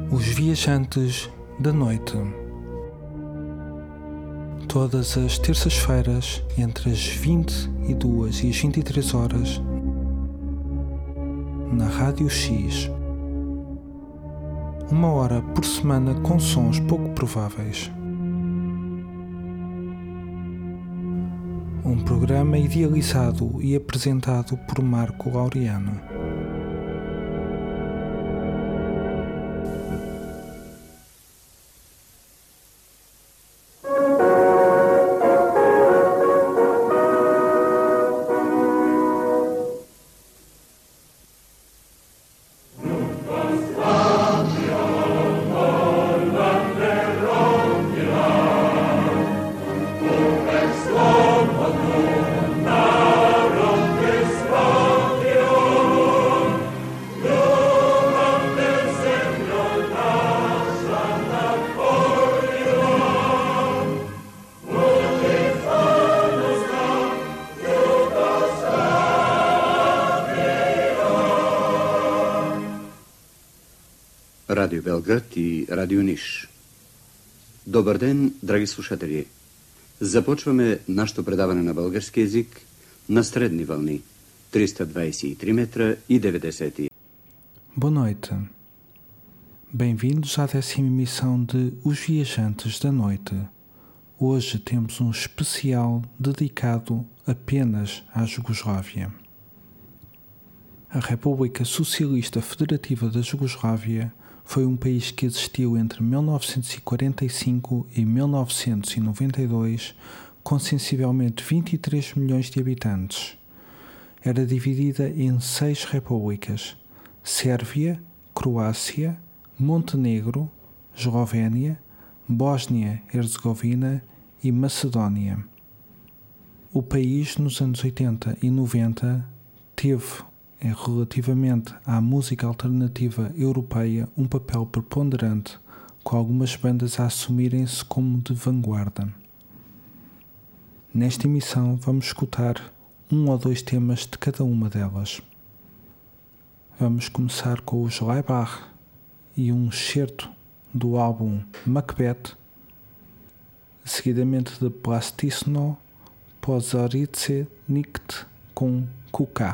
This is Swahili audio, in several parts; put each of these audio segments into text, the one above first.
Os Viajantes da Noite. Todas as terças-feiras, entre as 22 e as 23 horas, na Rádio X. 1 hora por semana com sons pouco prováveis. Um programa idealizado e apresentado por Marco Laureano. Radio Belgrad и Radio Ниш. Добър ден, драги слушатели! Започваме нашето предаване на български език на средни вълни 323 метра и 90. Boa noite. Bem-vindos à 10ª emissão de Os Viajantes da Noite. Hoje temos um especial dedicado apenas à Jugoslávia. A República Socialista Federativa da Jugoslávia foi um país que existiu entre 1945 e 1992, com sensivelmente 23 milhões de habitantes. Era dividida em 6 repúblicas: Sérvia, Croácia, Montenegro, Eslovénia, Bósnia-Herzegovina e Macedónia. O país, nos anos 80 e 90, teve, relativamente à música alternativa europeia, um papel preponderante, com algumas bandas a assumirem-se como de vanguarda. Nesta emissão vamos escutar 1 ou 2 temas de cada uma delas. Vamos começar com os Laibach e um excerto do álbum Macbeth, seguidamente de Plastisno Pozorice Nikt com Kuka.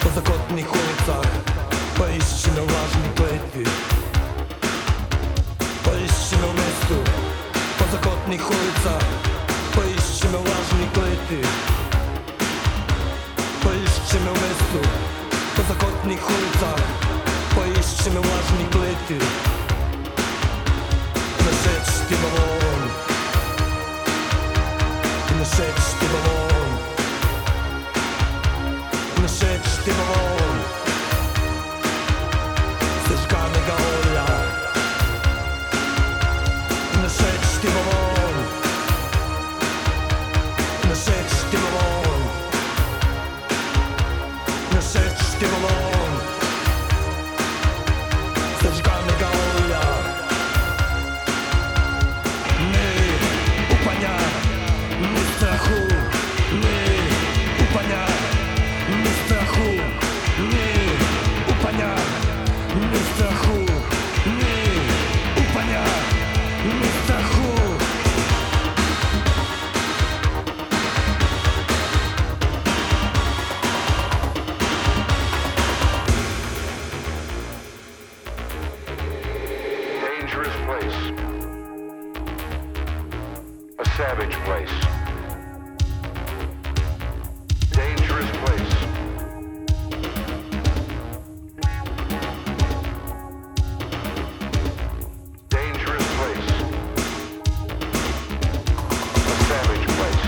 po zakotnih ulicah, pa išći me u lažnoj kletvi. Pa išći me u mestu, po zakotnih ulicah, pa išći me u lažnoj kletvi. Pa išći me u mestu, po zakotnih ulicah, pa išći me u lažnoj kletvi. Ne šeć ti balon, ne šeć ti balon, ne šeć ti balon, sežgane ga olja. Ne šeć ti balon, ne šeć ti balon, ne šeć ti balon, sežgane ga olja. Ni strachu, ni upanja, ni strachu, ni upanja, ni strachu, ni upanja, ni strachu. Dangerous place. A savage place. Dangerous place. Dangerous place. A savage place.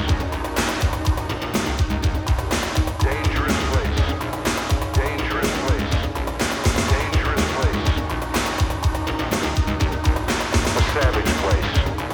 Dangerous place. Dangerous place. Dangerous place. A savage place.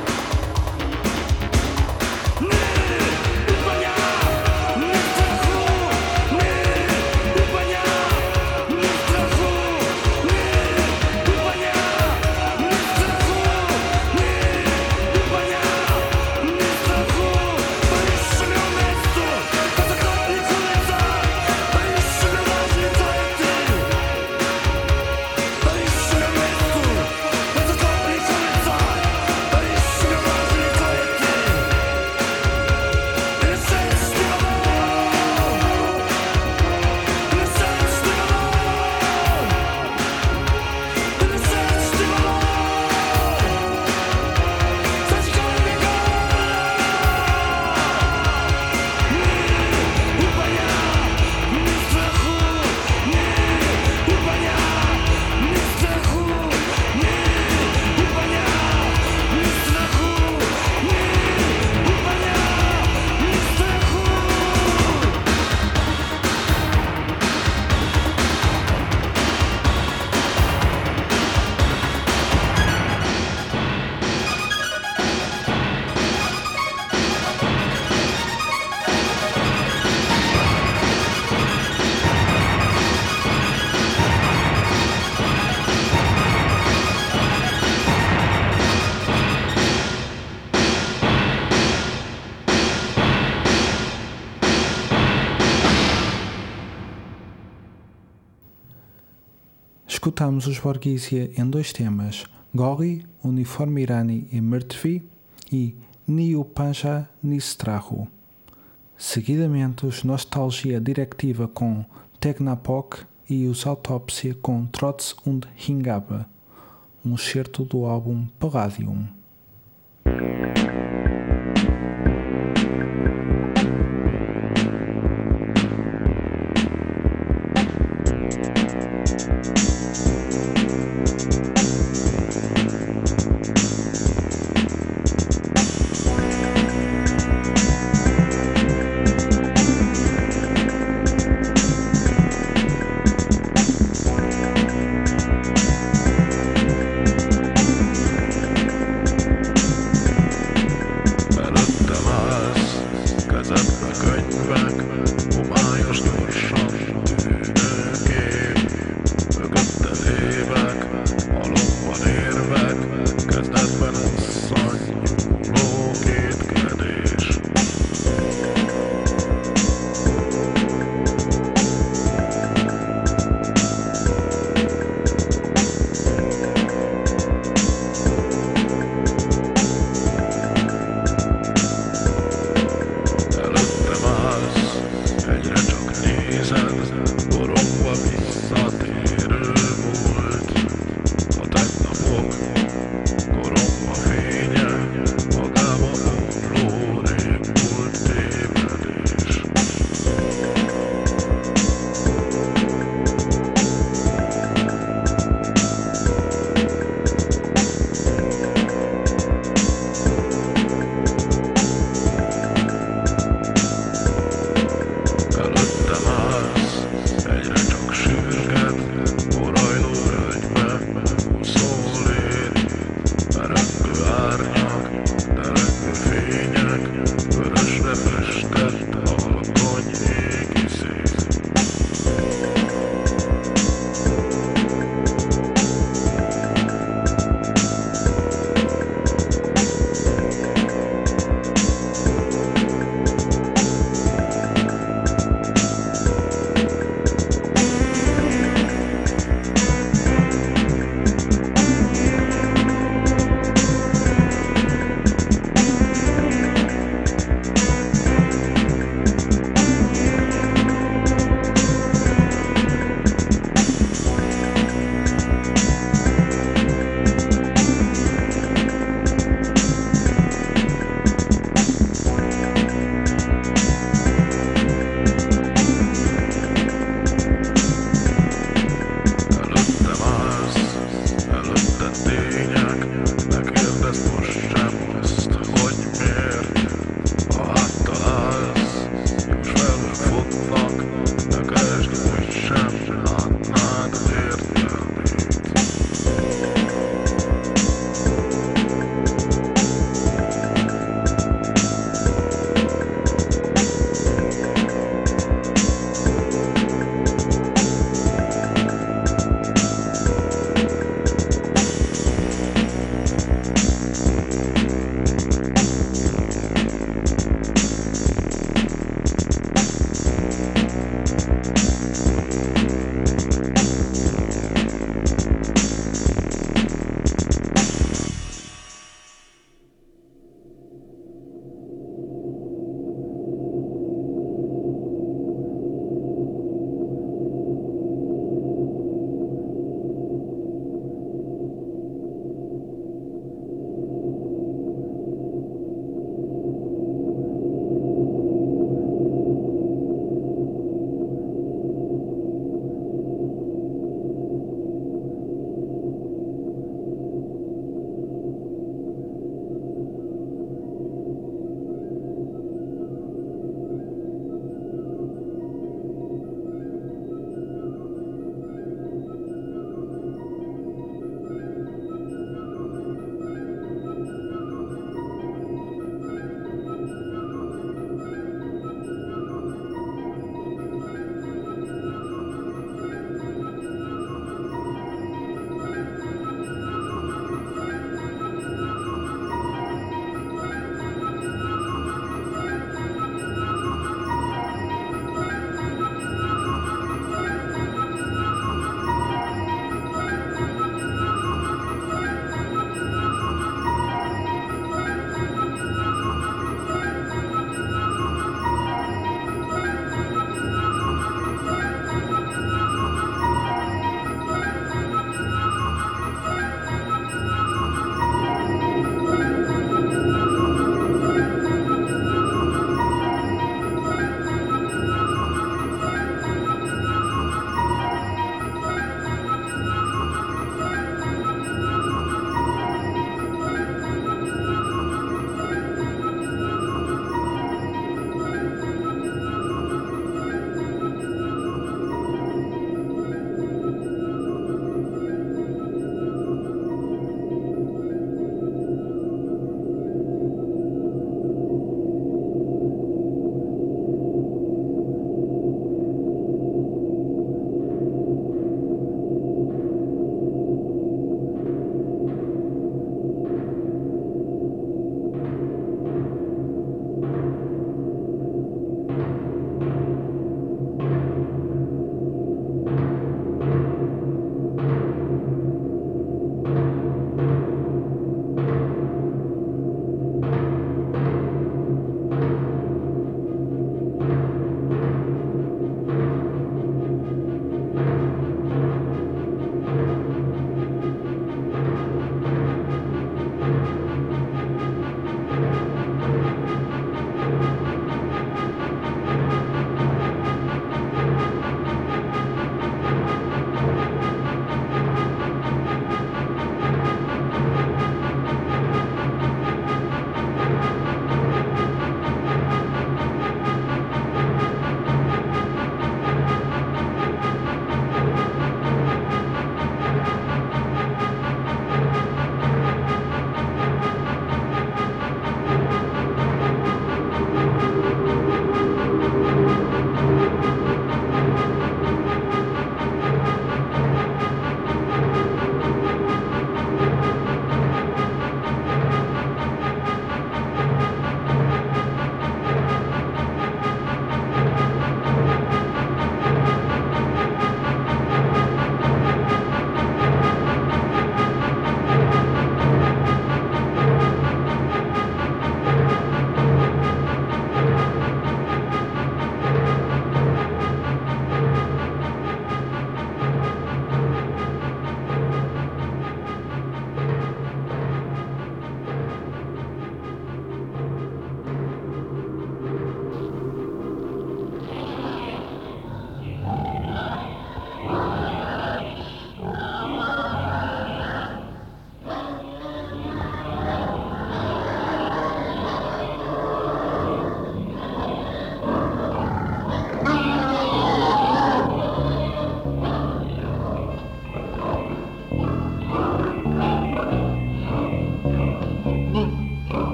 Escutamos os Borgisia em dois temas, Gori, Uniforme Irani e Mrtvi e Ni Upanja Ni Strahu. Seguidamente os Nostalgia Directiva com Tegnapok e os Autópsia com Trotz und Hingabe, um excerto do álbum Palladium.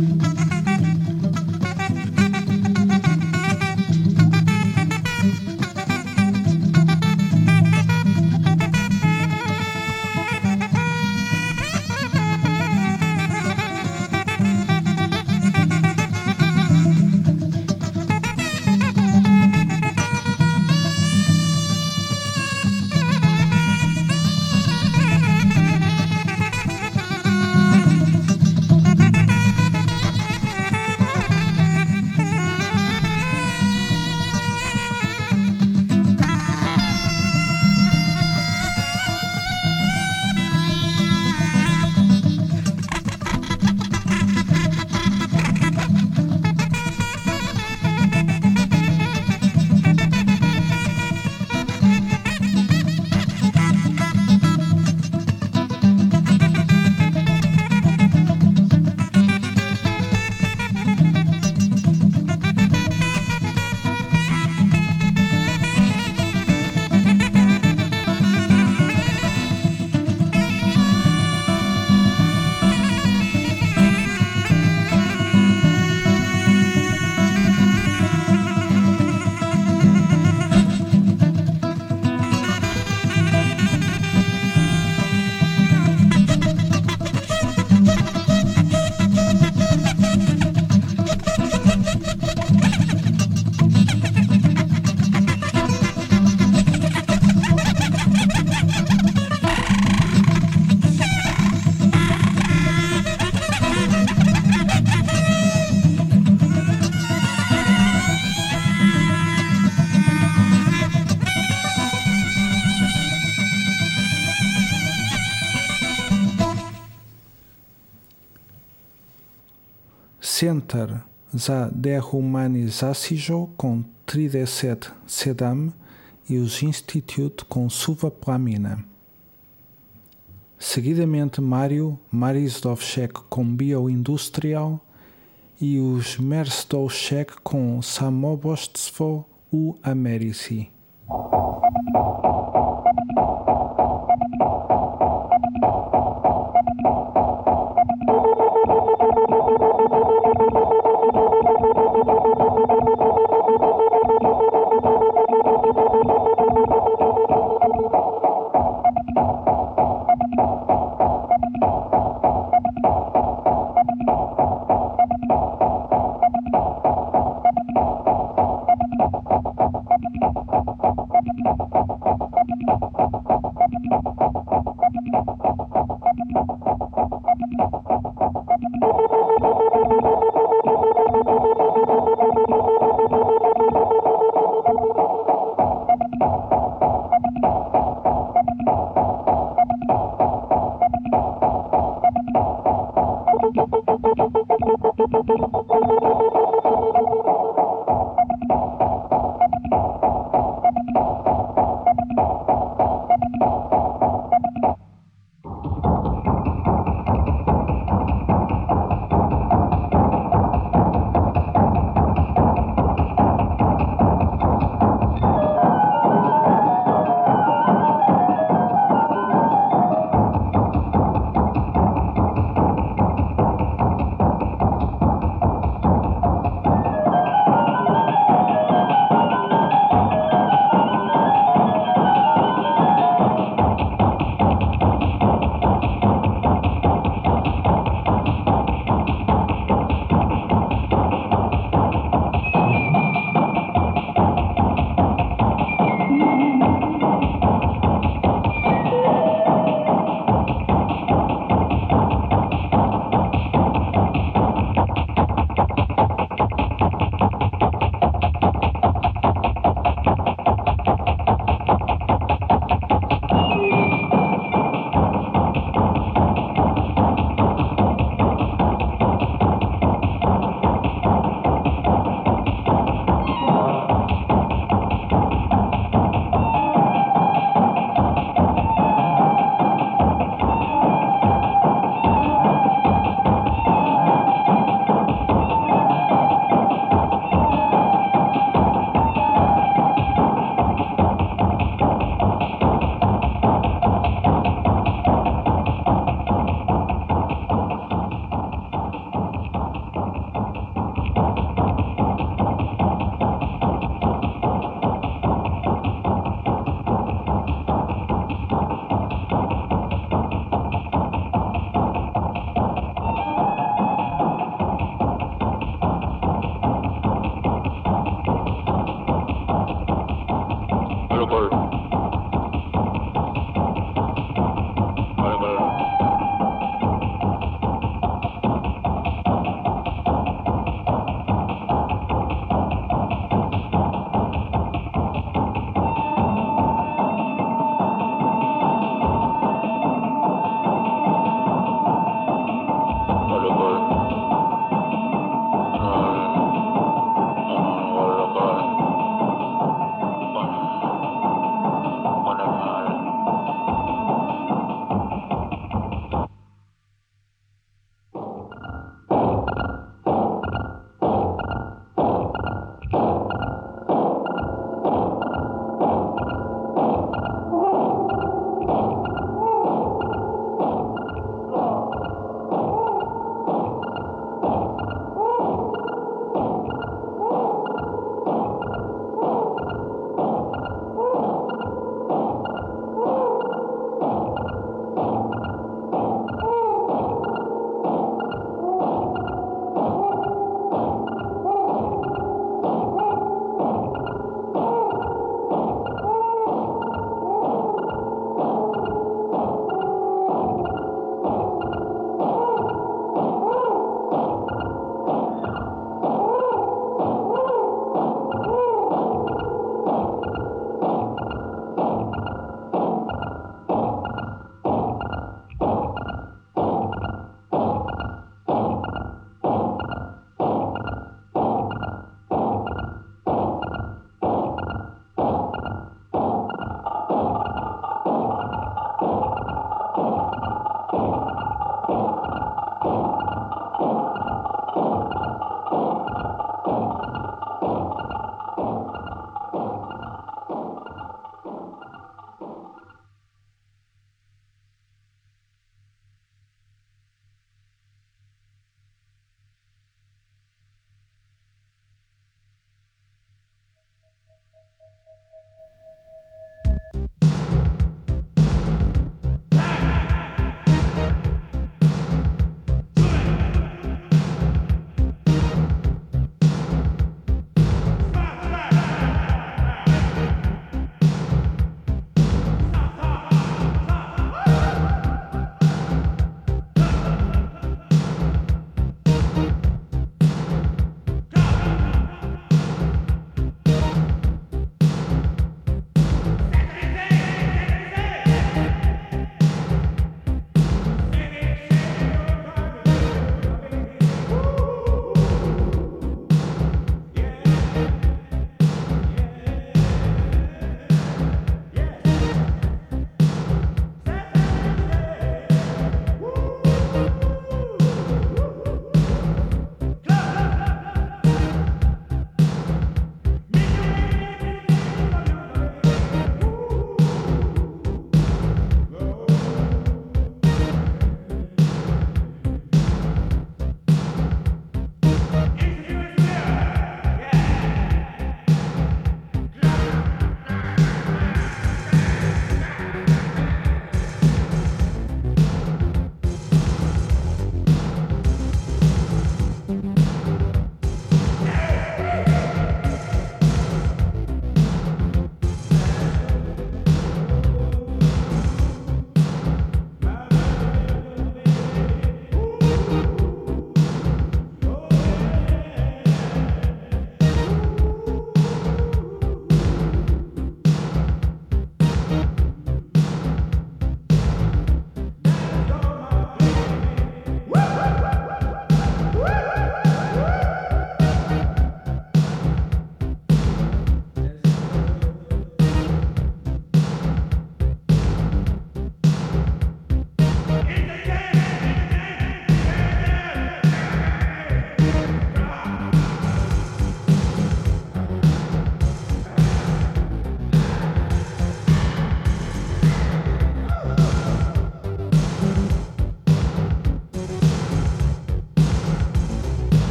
Center za dehumanizacijo com 37 e os Institute com Suva Plamina. Seguidamente Mário Marisdowczek com Bioindustrial e os Mersdowczek com Samobóstwo u Ameryki.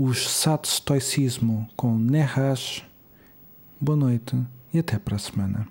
o exato estoicismo com Nerras. Boa noite e até para a semana.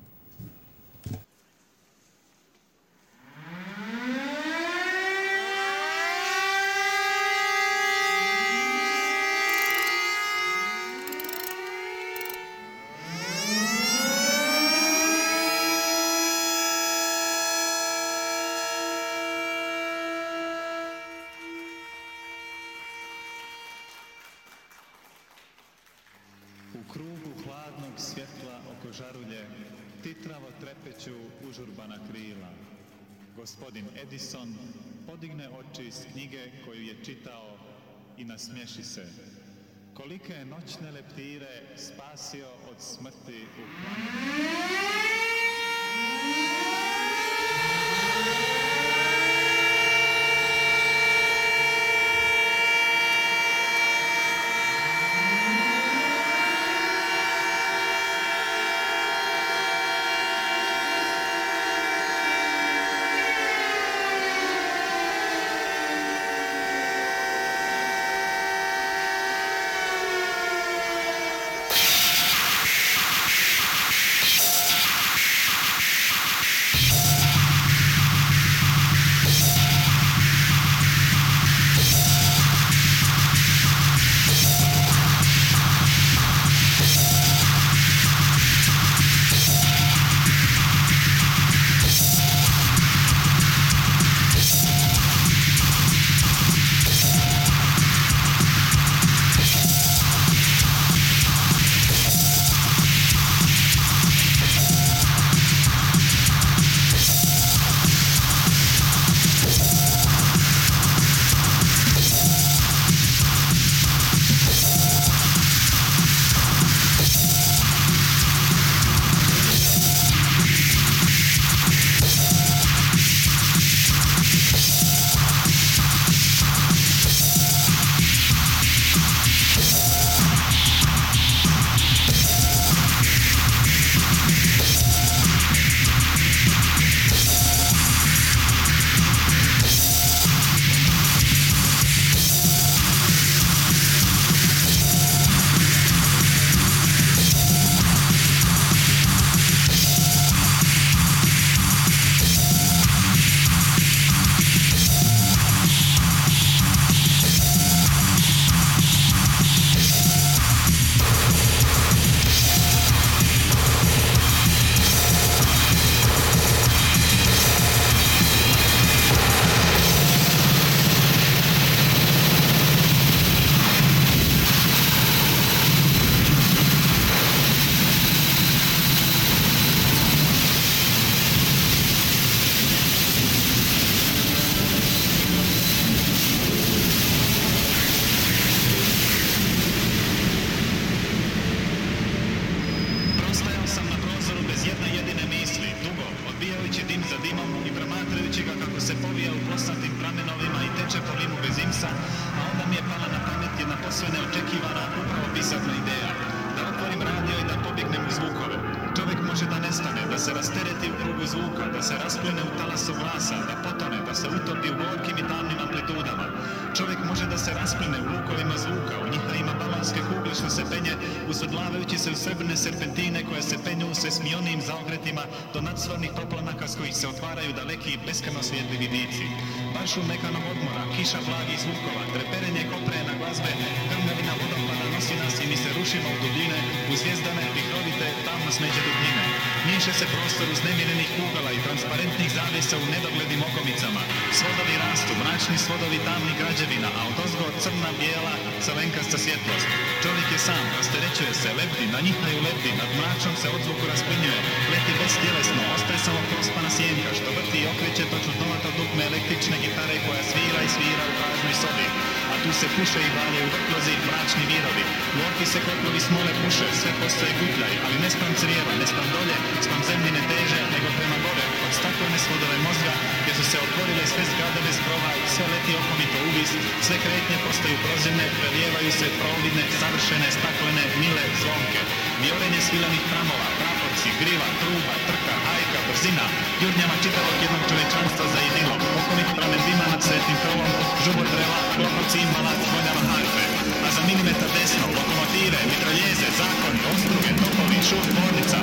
U krugu hladnog svjetla oko žarulje titravo trepeću užurbana krila. Gospodin Edison podigne oči iz knjige koju je čitao i nasmiješi se. Kolike je noćne leptire spasio od smrti u planu. se rastereti u krugu zvuka, da se rasplene u talasu glasa, da potone, da se utopi u gorkim i tamnim amplitudama. Čovjek može da se rasplene u lukovima zvuka, u njihovima balonske kugle što se penje, usvedlavajući se u srebrne serpentine koje se penju se smionim zaokretima do nadsvarnih toplanaka s kojih se otvaraju daleki i beskreno svijetli vidici. Baš u mekanom odmora, kiša blagih zvukova, treperenje koprena glazbe, krmljavina vodopada nosi nas i mi se rušimo u dubine, u zvijezdane, vihrovite, tamno smeđe dubine. Miješa se prostor uznemirenih kugala i transparentnih zavjesa u nedoglednim okomicama. Svodovi rastu, mračni svodovi tamnih građevina, a odozgo crna, bijela, crvenkasta svjetlost. Čovjek je sam, rasterećuje se, lebdi, na njihaju lebdi, nad mračnom se odzvuku rasplinjuje, leti bestjelesno, ostaje samo prospana sjenka, što vrti i okreće to čudnovato dugme električne gitare koja svira i svira u pražnoj sobi. A tu se puše i valjaju vrtlozi, mračni virovi. U orki se kotlovi smole puše, sve postoje gutljaj, ali ne spram crijeva, ne spram dolje, spram zemljine teže, nego prema gore, od staklene svodove mozga, gdje su se otvorile sve zgrade bez krova i sve leti okomito uvis, sve kretnje postaju prozirne, prelijevaju se providne, savršene, staklene, mile, zvonke. Viorenje svilanih tramova, praporci, grila, truba, trka, hajka, brzina, jurnjava čitavog jednog čovečanstva za idilom, okomit pramen dima nad svetnim krovom, žubor drela, klopoci imbala, zvonjava harfe. A za minime desno, lokomotive, mitraljeze, zakoni, ostruge, topovi, šum, tvornica,